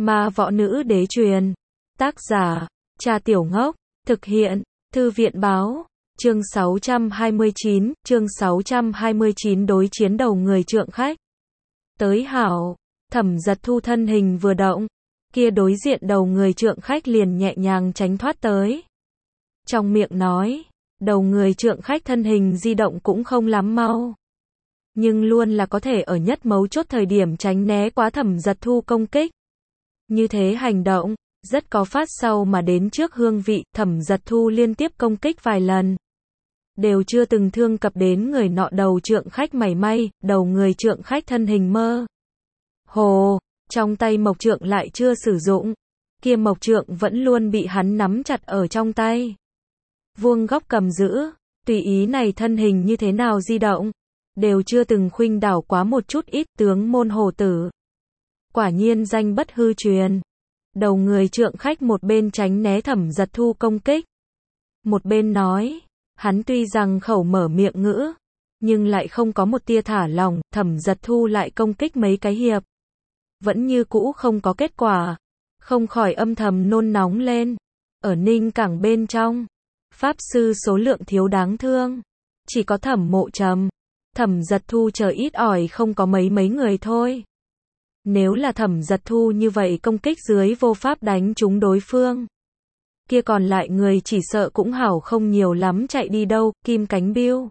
Ma võ nữ đế truyền. Tác giả, Cha Tiểu Ngốc. Thực hiện, Thư viện báo. Chương 629 đối chiến đầu người trượng khách. Tới hảo, Thẩm Giật Thu thân hình vừa động, kia đối diện đầu người trượng khách liền nhẹ nhàng tránh thoát tới. Trong miệng nói, đầu người trượng khách thân hình di động cũng không lắm mau, nhưng luôn là có thể ở nhất mấu chốt thời điểm tránh né quá Thẩm Giật Thu công kích. Như thế hành động, rất có phát sau mà đến trước hương vị. Thẩm Giật Thu liên tiếp công kích vài lần, đều chưa từng thương cập đến người nọ đầu trượng khách mảy may. Đầu người trượng khách thân hình mơ hồ, trong tay mộc trượng lại chưa sử dụng, kia mộc trượng vẫn luôn bị hắn nắm chặt ở trong tay, vuông góc cầm giữ, tùy ý này thân hình như thế nào di động, đều chưa từng khuynh đảo quá một chút ít. Tướng môn hồ tử, quả nhiên danh bất hư truyền. Đầu người trượng khách một bên tránh né Thẩm Giật Thu công kích, một bên nói, hắn tuy rằng khẩu mở miệng ngữ, nhưng lại không có một tia thả lỏng. Thẩm Giật Thu lại công kích mấy cái hiệp, vẫn như cũ không có kết quả, không khỏi âm thầm nôn nóng lên. Ở Ninh Cảng bên trong, pháp sư số lượng thiếu đáng thương, chỉ có Thẩm Mộ Trầm, Thẩm Giật Thu chờ ít ỏi không có mấy người thôi. Nếu là Thẩm Giật Thu như vậy công kích dưới vô pháp đánh trúng đối phương, kia còn lại người chỉ sợ cũng hảo không nhiều lắm chạy đi đâu. Kim cánh biêu.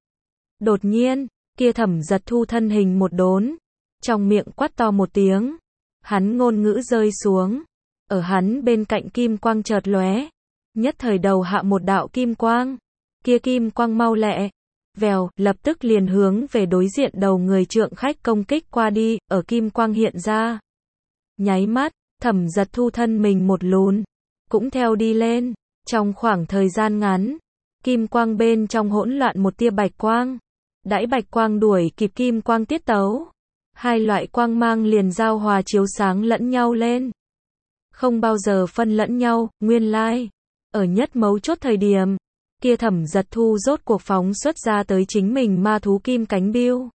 Đột nhiên, kia Thẩm Giật Thu thân hình một đốn, trong miệng quát to một tiếng, hắn ngôn ngữ rơi xuống, ở hắn bên cạnh kim quang chợt lóe, nhất thời đầu hạ một đạo kim quang, kia kim quang mau lẹ, vèo, lập tức liền hướng về đối diện đầu người trượng khách công kích qua đi. Ở kim quang hiện ra nháy mắt, Thẩm Giật Thu thân mình một lún, cũng theo đi lên. Trong khoảng thời gian ngắn, kim quang bên trong hỗn loạn một tia bạch quang, đãi bạch quang đuổi kịp kim quang tiết tấu, hai loại quang mang liền giao hòa chiếu sáng lẫn nhau lên, không bao giờ phân lẫn nhau. Nguyên lai, ở nhất mấu chốt thời điểm, kia Thẩm Giật Thu rốt cuộc phóng xuất ra tới chính mình ma thú kim cánh biêu.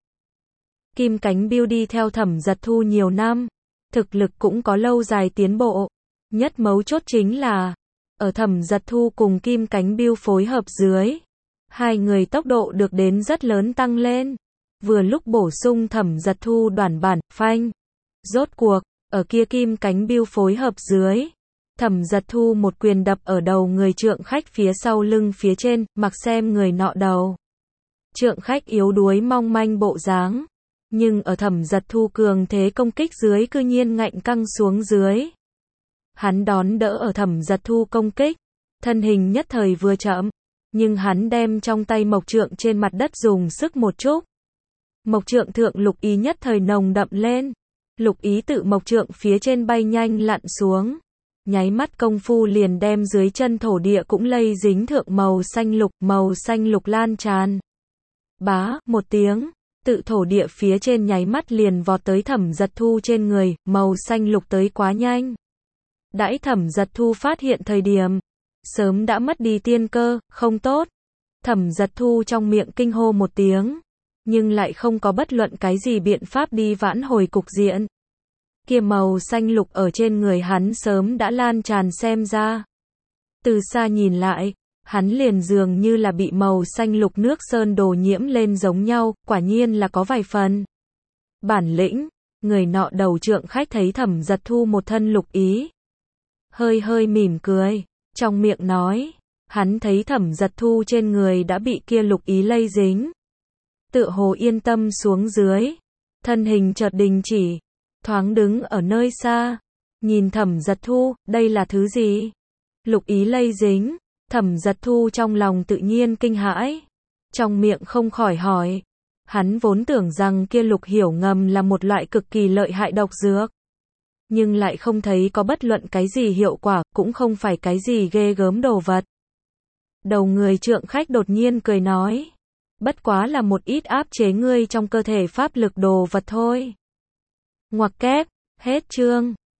Kim cánh biêu đi theo Thẩm Giật Thu nhiều năm, thực lực cũng có lâu dài tiến bộ. Nhất mấu chốt chính là, ở Thẩm Giật Thu cùng kim cánh biêu phối hợp dưới, hai người tốc độ được đến rất lớn tăng lên, vừa lúc bổ sung Thẩm Giật Thu đoản bản. Phanh, rốt cuộc, ở kia kim cánh biêu phối hợp dưới, Thẩm Giật Thu một quyền đập ở đầu người trượng khách phía sau lưng phía trên. Mặc xem người nọ đầu trượng khách yếu đuối mong manh bộ dáng, nhưng ở Thẩm Giật Thu cường thế công kích dưới cư nhiên ngạnh căng xuống dưới. Hắn đón đỡ ở Thẩm Giật Thu công kích, thân hình nhất thời vừa chậm, nhưng hắn đem trong tay mộc trượng trên mặt đất dùng sức một chút, mộc trượng thượng lục ý nhất thời nồng đậm lên, lục ý tự mộc trượng phía trên bay nhanh lặn xuống, nháy mắt công phu liền đem dưới chân thổ địa cũng lây dính thượng màu xanh lục lan tràn. Bá, một tiếng, tự thổ địa phía trên nháy mắt liền vọt tới Thẩm Giật Thu trên người. Màu xanh lục tới quá nhanh, đãi Thẩm Giật Thu phát hiện thời điểm, sớm đã mất đi tiên cơ. Không tốt. Thẩm Giật Thu trong miệng kinh hô một tiếng, nhưng lại không có bất luận cái gì biện pháp đi vãn hồi cục diện. Kia màu xanh lục ở trên người hắn sớm đã lan tràn, xem ra từ xa nhìn lại, hắn liền dường như là bị màu xanh lục nước sơn đồ nhiễm lên giống nhau. Quả nhiên là có vài phần bản lĩnh. Người nọ đầu trượng khách thấy Thẩm Giật Thu một thân lục ý, hơi mỉm cười, trong miệng nói, hắn thấy Thẩm Giật Thu trên người đã bị kia lục ý lây dính, tựa hồ yên tâm xuống dưới, thân hình chợt đình chỉ, thoáng đứng ở nơi xa, nhìn Thẩm Giật Thu. Đây là thứ gì? Lục ý lây dính. Thẩm Giật Thu trong lòng tự nhiên kinh hãi, trong miệng không khỏi hỏi. Hắn vốn tưởng rằng kia lục hiểu ngầm là một loại cực kỳ lợi hại độc dược, nhưng lại không thấy có bất luận cái gì hiệu quả, cũng không phải cái gì ghê gớm đồ vật. Đầu người trượng khách đột nhiên cười nói, bất quá là một ít áp chế ngươi trong cơ thể pháp lực đồ vật thôi. Ngoặc kép, hết chương.